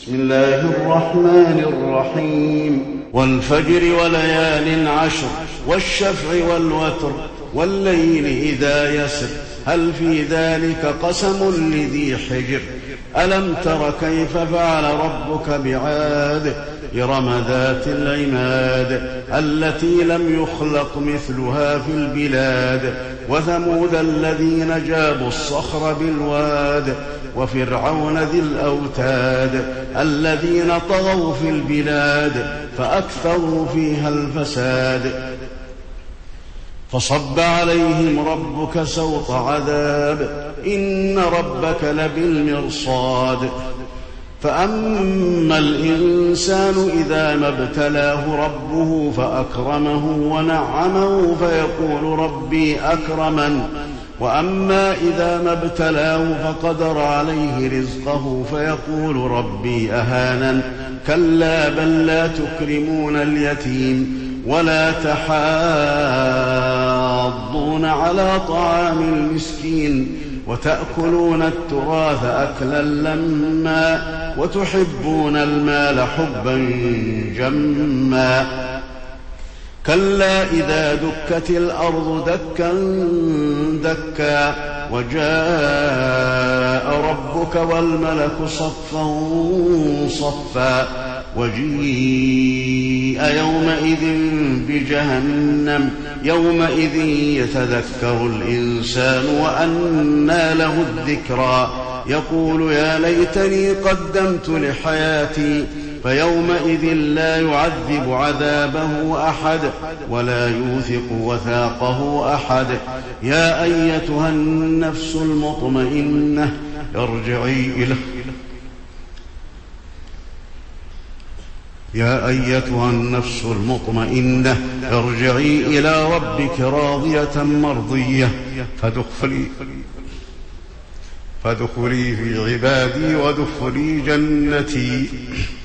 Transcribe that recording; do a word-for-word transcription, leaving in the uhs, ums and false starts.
بسم الله الرحمن الرحيم والفجر وليال عشر والشفع والوتر والليل إذا يسر هل في ذلك قسم لذي حجر ألم تر كيف فعل ربك بعاد إرم ذات العماد التي لم يخلق مثلها في البلاد وثمود الذين جابوا الصخر بالواد وفرعون ذي الأوتاد الذين طغوا في البلاد فأكثروا فيها الفساد فصب عليهم ربك سوط عذاب إن ربك لبالمرصاد فأما الإنسان إذا ما ابتلاه ربه فأكرمه ونعمه فيقول ربي أكرمن وأما إذا ما ابتلاه فقدر عليه رزقه فيقول ربي أهانن كلا بل لا تكرمون اليتيم ولا تحاضون على طعام المسكين وتأكلون التراث أكلا لما وتحبون المال حبا جما كلا إذا دكت الأرض دكا دكا وجاء ربك والملك صفا صفا وجيء يومئذ بجهنم يومئذ يتذكر الإنسان وأنى له الذكرى يقول يا ليتني قدمت لحياتي فيومئذ لا يعذب عذابه أحد ولا يوثق وثاقه أحد يا أيتها النفس المطمئنة ارجعي إلى يا أيتها النفس المطمئنة ارجعي إلى ربك راضية مرضية فادخلي فادخلي في عبادي وادخلي جنتي.